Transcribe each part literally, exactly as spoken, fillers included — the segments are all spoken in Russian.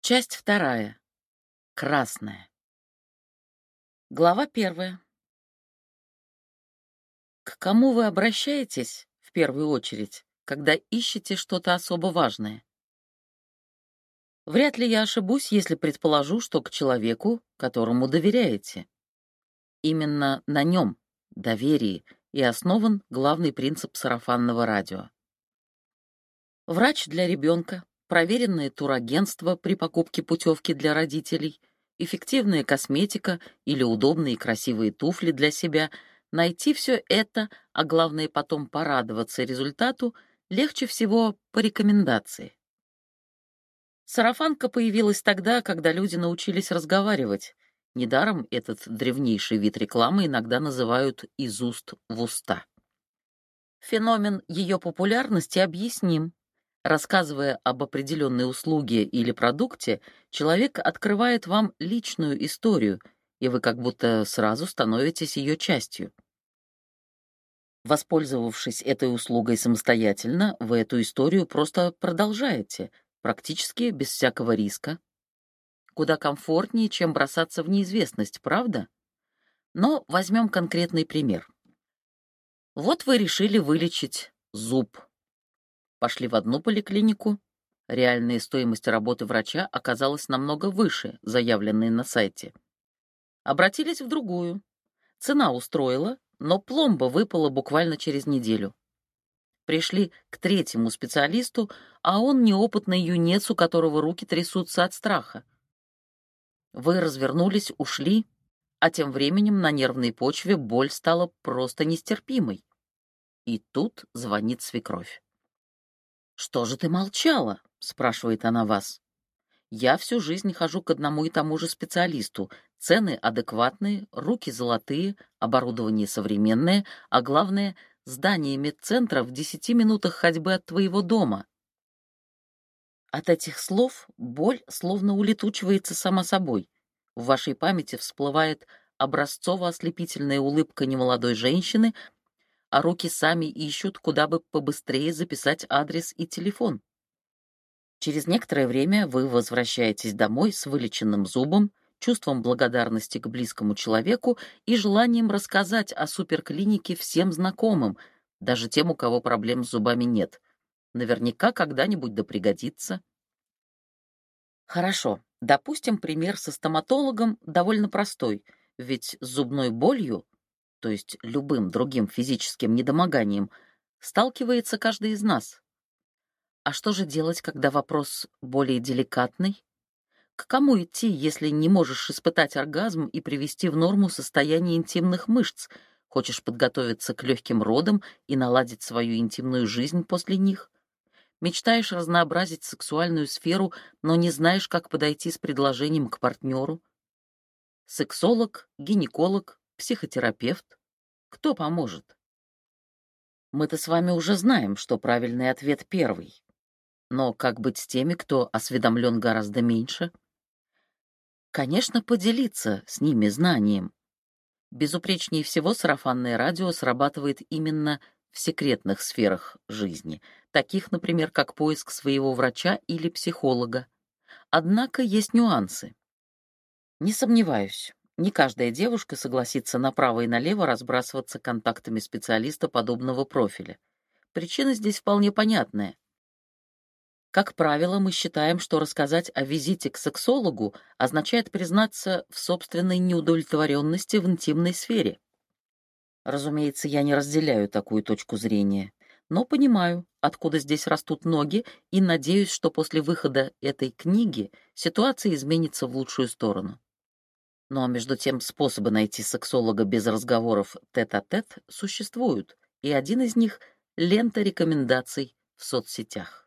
Часть вторая. Красная. Глава первая. К кому вы обращаетесь в первую очередь, когда ищете что-то особо важное? Вряд ли я ошибусь, если предположу, что к человеку, которому доверяете. Именно на нем, доверии, и основан главный принцип сарафанного радио. Врач для ребенка, проверенное турагентство при покупке путевки для родителей, эффективная косметика или удобные красивые туфли для себя — найти все это, а главное потом порадоваться результату, легче всего по рекомендации. Сарафанка появилась тогда, когда люди научились разговаривать. Недаром этот древнейший вид рекламы иногда называют «из уст в уста». Феномен ее популярности объясним. Рассказывая об определенной услуге или продукте, человек открывает вам личную историю, и вы как будто сразу становитесь ее частью. Воспользовавшись этой услугой самостоятельно, вы эту историю просто продолжаете, практически без всякого риска. Куда комфортнее, чем бросаться в неизвестность, правда? Но возьмем конкретный пример. Вот вы решили вылечить зуб. Пошли в одну поликлинику. Реальная стоимость работы врача оказалась намного выше заявленной на сайте. Обратились в другую. Цена устроила, но пломба выпала буквально через неделю. Пришли к третьему специалисту, а он неопытный юнец, у которого руки трясутся от страха. Вы развернулись, ушли, а тем временем на нервной почве боль стала просто нестерпимой. И тут звонит свекровь. «Что же ты молчала?» — спрашивает она вас. «Я всю жизнь хожу к одному и тому же специалисту. Цены адекватные, руки золотые, оборудование современное, а главное — здание медцентра в десяти минутах ходьбы от твоего дома». От этих слов боль словно улетучивается сама собой. В вашей памяти всплывает образцово-ослепительная улыбка немолодой женщины, а руки сами ищут, куда бы побыстрее записать адрес и телефон. Через некоторое время вы возвращаетесь домой с вылеченным зубом, чувством благодарности к близкому человеку и желанием рассказать о суперклинике всем знакомым, даже тем, у кого проблем с зубами нет. Наверняка когда-нибудь да пригодится. Хорошо, допустим, пример со стоматологом довольно простой, ведь с зубной болью, то есть любым другим физическим недомоганием, сталкивается каждый из нас. А что же делать, когда вопрос более деликатный? К кому идти, если не можешь испытать оргазм и привести в норму состояние интимных мышц, хочешь подготовиться к легким родам и наладить свою интимную жизнь после них? Мечтаешь разнообразить сексуальную сферу, но не знаешь, как подойти с предложением к партнеру? Сексолог, гинеколог, психотерапевт. Кто поможет? Мы-то с вами уже знаем, что правильный ответ первый. Но как быть с теми, кто осведомлен гораздо меньше? Конечно, поделиться с ними знанием. Безупречнее всего сарафанное радио срабатывает именно в секретных сферах жизни, таких, например, как поиск своего врача или психолога. Однако есть нюансы. Не сомневаюсь, не каждая девушка согласится направо и налево разбрасываться контактами специалиста подобного профиля. Причина здесь вполне понятная. Как правило, мы считаем, что рассказать о визите к сексологу означает признаться в собственной неудовлетворенности в интимной сфере. Разумеется, я не разделяю такую точку зрения, но понимаю, откуда здесь растут ноги, и надеюсь, что после выхода этой книги ситуация изменится в лучшую сторону. Но между тем способы найти сексолога без разговоров тет-а-тет существуют, и один из них — лента рекомендаций в соцсетях.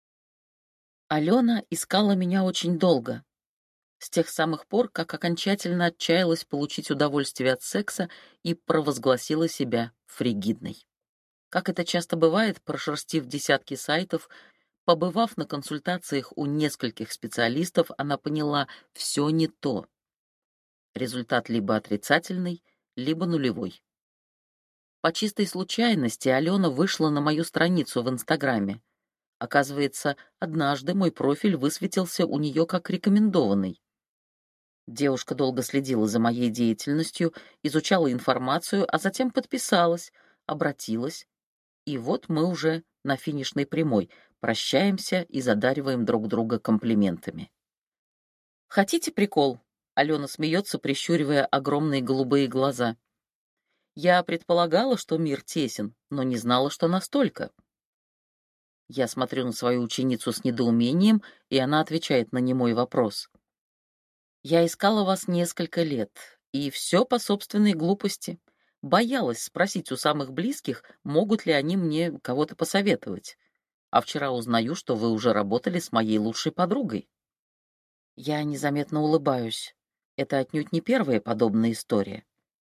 Алена искала меня очень долго, с тех самых пор, как окончательно отчаялась получить удовольствие от секса и провозгласила себя фригидной. Как это часто бывает, прошерстив десятки сайтов, побывав на консультациях у нескольких специалистов, она поняла — все не то. Результат либо отрицательный, либо нулевой. По чистой случайности Алена вышла на мою страницу в Инстаграме. Оказывается, однажды мой профиль высветился у нее как рекомендованный. Девушка долго следила за моей деятельностью, изучала информацию, а затем подписалась, обратилась. И вот мы уже на финишной прямой, прощаемся и задариваем друг друга комплиментами. «Хотите прикол?» — Алена смеется, прищуривая огромные голубые глаза. «Я предполагала, что мир тесен, но не знала, что настолько». Я смотрю на свою ученицу с недоумением, и она отвечает на немой вопрос. «Я искала вас несколько лет, и все по собственной глупости. Боялась спросить у самых близких, могут ли они мне кого-то посоветовать. А вчера узнаю, что вы уже работали с моей лучшей подругой». Я незаметно улыбаюсь. Это отнюдь не первая подобная история.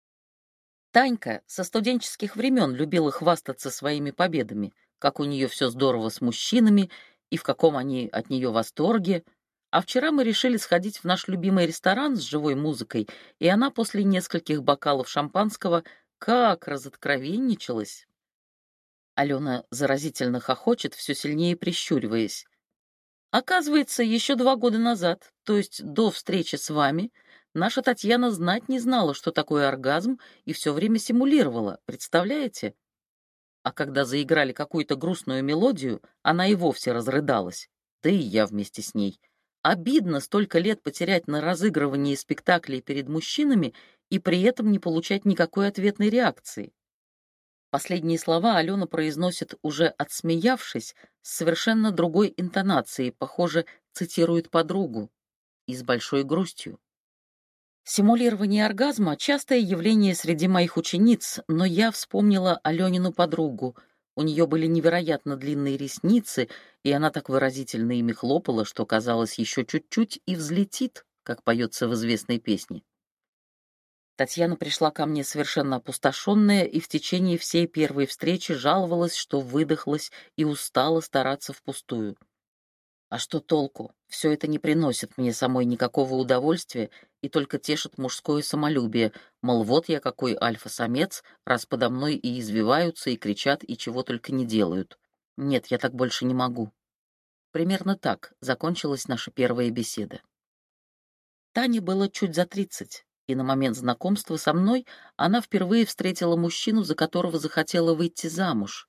Танька со студенческих времен любила хвастаться своими победами, как у нее все здорово с мужчинами и в каком они от нее восторге. А вчера мы решили сходить в наш любимый ресторан с живой музыкой, и она после нескольких бокалов шампанского как разоткровенничалась. Алена заразительно хохочет, все сильнее прищуриваясь. Оказывается, еще два года назад, то есть до встречи с вами, наша Татьяна знать не знала, что такое оргазм, и все время симулировала, представляете? А когда заиграли какую-то грустную мелодию, она и вовсе разрыдалась. Да и я вместе с ней. Обидно столько лет потерять на разыгрывании спектаклей перед мужчинами и при этом не получать никакой ответной реакции. Последние слова Алена произносит, уже отсмеявшись, с совершенно другой интонацией, похоже, цитирует подругу, и с большой грустью. Симулирование оргазма — частое явление среди моих учениц, но я вспомнила Аленину подругу. У нее были невероятно длинные ресницы, и она так выразительно ими хлопала, что казалось, еще чуть-чуть и взлетит, как поется в известной песне. Татьяна пришла ко мне совершенно опустошенная и в течение всей первой встречи жаловалась, что выдохлась и устала стараться впустую. А что толку? Все это не приносит мне самой никакого удовольствия и только тешит мужское самолюбие, мол, вот я какой альфа-самец, раз подо мной и извиваются, и кричат, и чего только не делают. Нет, я так больше не могу. Примерно так закончилась наша первая беседа. Тане было чуть за тридцать. И на момент знакомства со мной она впервые встретила мужчину, за которого захотела выйти замуж.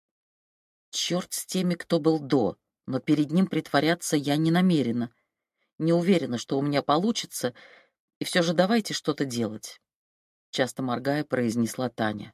Черт с теми, кто был до, но перед ним притворяться я не намерена. Не уверена, что у меня получится, и все же давайте что-то делать. Часто моргая, произнесла Таня.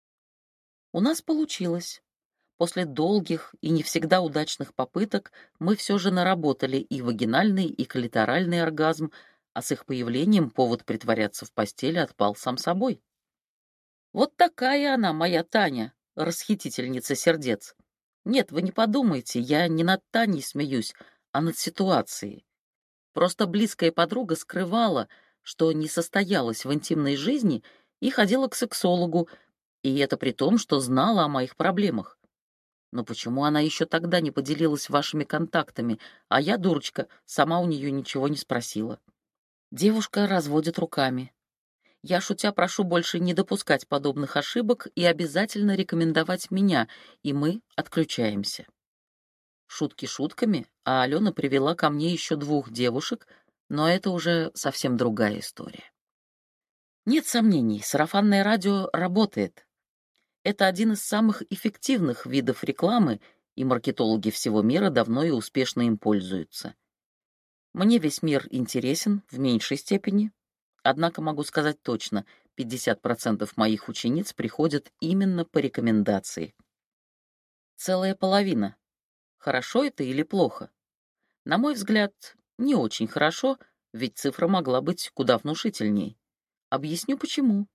У нас получилось. После долгих и не всегда удачных попыток мы все же наработали и вагинальный, и клиторальный оргазм, а с их появлением повод притворяться в постели отпал сам собой. Вот такая она, моя Таня, расхитительница сердец. Нет, вы не подумайте, я не над Таней смеюсь, а над ситуацией. Просто близкая подруга скрывала, что не состоялась в интимной жизни и ходила к сексологу, и это при том, что знала о моих проблемах. Но почему она еще тогда не поделилась вашими контактами, а я, дурочка, сама у нее ничего не спросила? Девушка разводит руками. Я, шутя, прошу больше не допускать подобных ошибок и обязательно рекомендовать меня, и мы отключаемся. Шутки шутками, а Алена привела ко мне еще двух девушек, но это уже совсем другая история. Нет сомнений, сарафанное радио работает. Это один из самых эффективных видов рекламы, и маркетологи всего мира давно и успешно им пользуются. Мне весь мир интересен в меньшей степени, однако могу сказать точно, пятьдесят процентов моих учениц приходят именно по рекомендации. Целая половина. Хорошо это или плохо? На мой взгляд, не очень хорошо, ведь цифра могла быть куда внушительней. Объясню почему.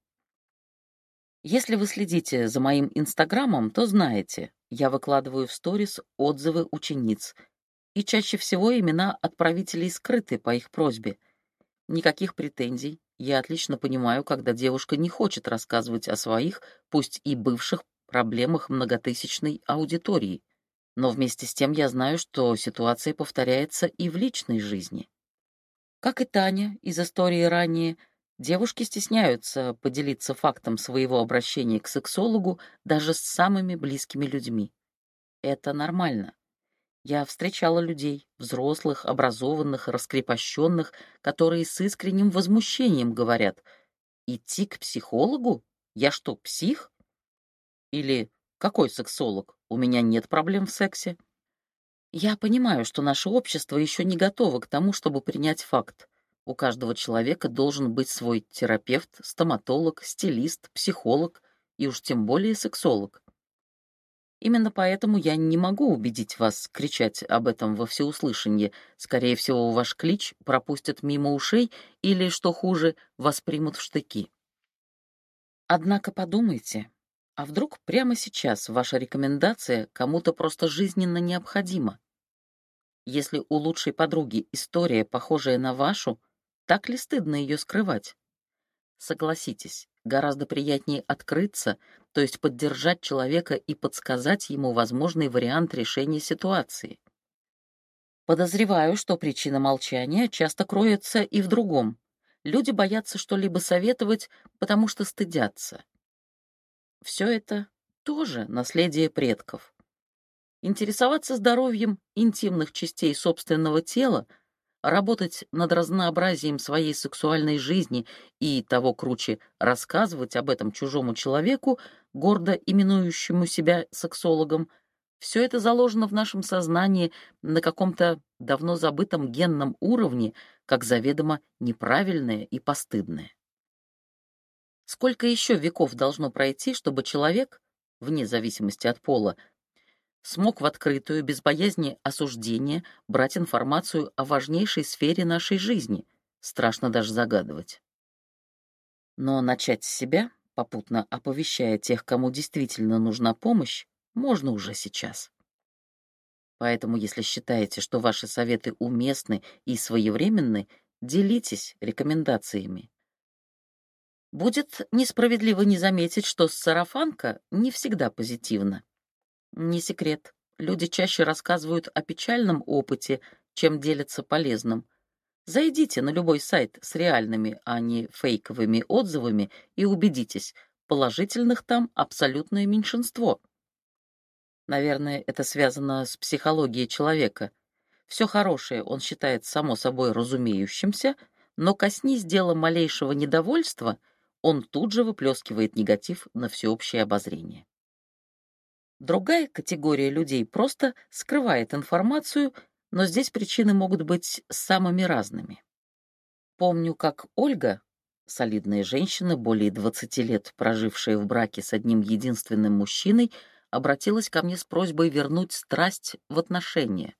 Если вы следите за моим инстаграмом, то знаете, я выкладываю в сторис отзывы учениц, и чаще всего имена отправителей скрыты по их просьбе. Никаких претензий. Я отлично понимаю, когда девушка не хочет рассказывать о своих, пусть и бывших, проблемах многотысячной аудитории. Но вместе с тем я знаю, что ситуация повторяется и в личной жизни. Как и Таня из истории ранее, девушки стесняются поделиться фактом своего обращения к сексологу даже с самыми близкими людьми. Это нормально. Я встречала людей, взрослых, образованных, раскрепощенных, которые с искренним возмущением говорят: «Идти к психологу? Я что, псих?» Или «Какой сексолог? У меня нет проблем в сексе». Я понимаю, что наше общество еще не готово к тому, чтобы принять факт. У каждого человека должен быть свой терапевт, стоматолог, стилист, психолог и уж тем более сексолог. Именно поэтому я не могу убедить вас кричать об этом во всеуслышание. Скорее всего, ваш клич пропустят мимо ушей или, что хуже, воспримут в штыки. Однако подумайте, а вдруг прямо сейчас ваша рекомендация кому-то просто жизненно необходима? Если у лучшей подруги история, похожая на вашу, так ли стыдно ее скрывать? Согласитесь, гораздо приятнее открыться, то есть поддержать человека и подсказать ему возможный вариант решения ситуации. Подозреваю, что причина молчания часто кроется и в другом. Люди боятся что-либо советовать, потому что стыдятся. Все это тоже наследие предков. Интересоваться здоровьем интимных частей собственного тела, работать над разнообразием своей сексуальной жизни и, того круче, рассказывать об этом чужому человеку, гордо именующему себя сексологом, все это заложено в нашем сознании на каком-то давно забытом генном уровне, как заведомо неправильное и постыдное. Сколько еще веков должно пройти, чтобы человек, вне зависимости от пола, смог в открытую, без боязни осуждения, брать информацию о важнейшей сфере нашей жизни? Страшно даже загадывать. Но начать с себя, попутно оповещая тех, кому действительно нужна помощь, можно уже сейчас. Поэтому, если считаете, что ваши советы уместны и своевременны, делитесь рекомендациями. Будет несправедливо не заметить, что сарафанка не всегда позитивна. Не секрет, люди чаще рассказывают о печальном опыте, чем делятся полезным. Зайдите на любой сайт с реальными, а не фейковыми отзывами и убедитесь, положительных там абсолютное меньшинство. Наверное, это связано с психологией человека. Все хорошее он считает само собой разумеющимся, но коснись дела малейшего недовольства, он тут же выплескивает негатив на всеобщее обозрение. Другая категория людей просто скрывает информацию, но здесь причины могут быть самыми разными. Помню, как Ольга, солидная женщина, более двадцати лет прожившая в браке с одним единственным мужчиной, обратилась ко мне с просьбой вернуть страсть в отношения.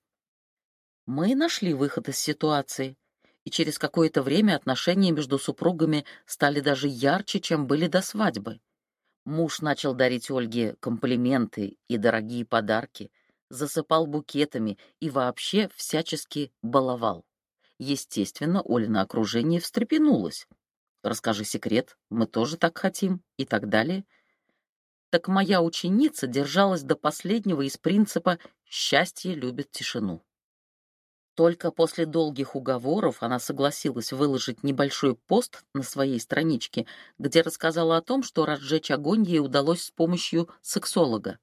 Мы нашли выход из ситуации, и через какое-то время отношения между супругами стали даже ярче, чем были до свадьбы. Муж начал дарить Ольге комплименты и дорогие подарки, засыпал букетами и вообще всячески баловал. Естественно, Олина окружение встрепенулось. «Расскажи секрет, мы тоже так хотим» и так далее. Так моя ученица держалась до последнего из принципа «счастье любит тишину». Только после долгих уговоров она согласилась выложить небольшой пост на своей страничке, где рассказала о том, что разжечь огонь ей удалось с помощью сексолога.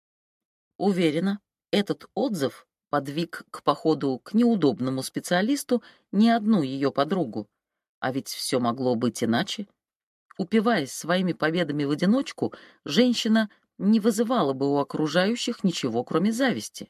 Уверена, этот отзыв подвиг к походу к неудобному специалисту не одну ее подругу. А ведь все могло быть иначе. Упиваясь своими победами в одиночку, женщина не вызывала бы у окружающих ничего, кроме зависти.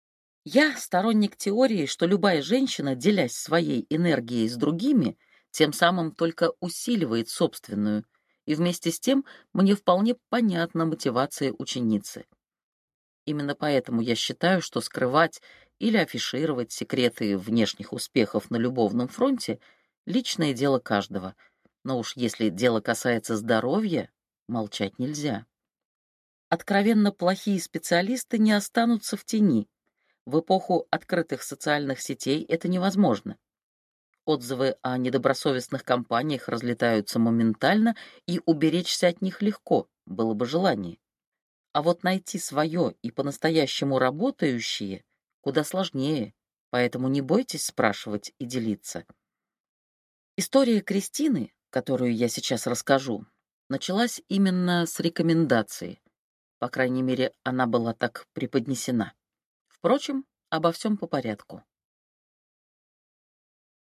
Я сторонник теории, что любая женщина, делясь своей энергией с другими, тем самым только усиливает собственную, и вместе с тем мне вполне понятна мотивация ученицы. Именно поэтому я считаю, что скрывать или афишировать секреты внешних успехов на любовном фронте — личное дело каждого, но уж если дело касается здоровья, молчать нельзя. Откровенно плохие специалисты не останутся в тени. В эпоху открытых социальных сетей это невозможно. Отзывы о недобросовестных компаниях разлетаются моментально, и уберечься от них легко, было бы желание. А вот найти свое и по-настоящему работающее куда сложнее, поэтому не бойтесь спрашивать и делиться. История Кристины, которую я сейчас расскажу, началась именно с рекомендации. По крайней мере, она была так преподнесена. Впрочем, Обо всем по порядку.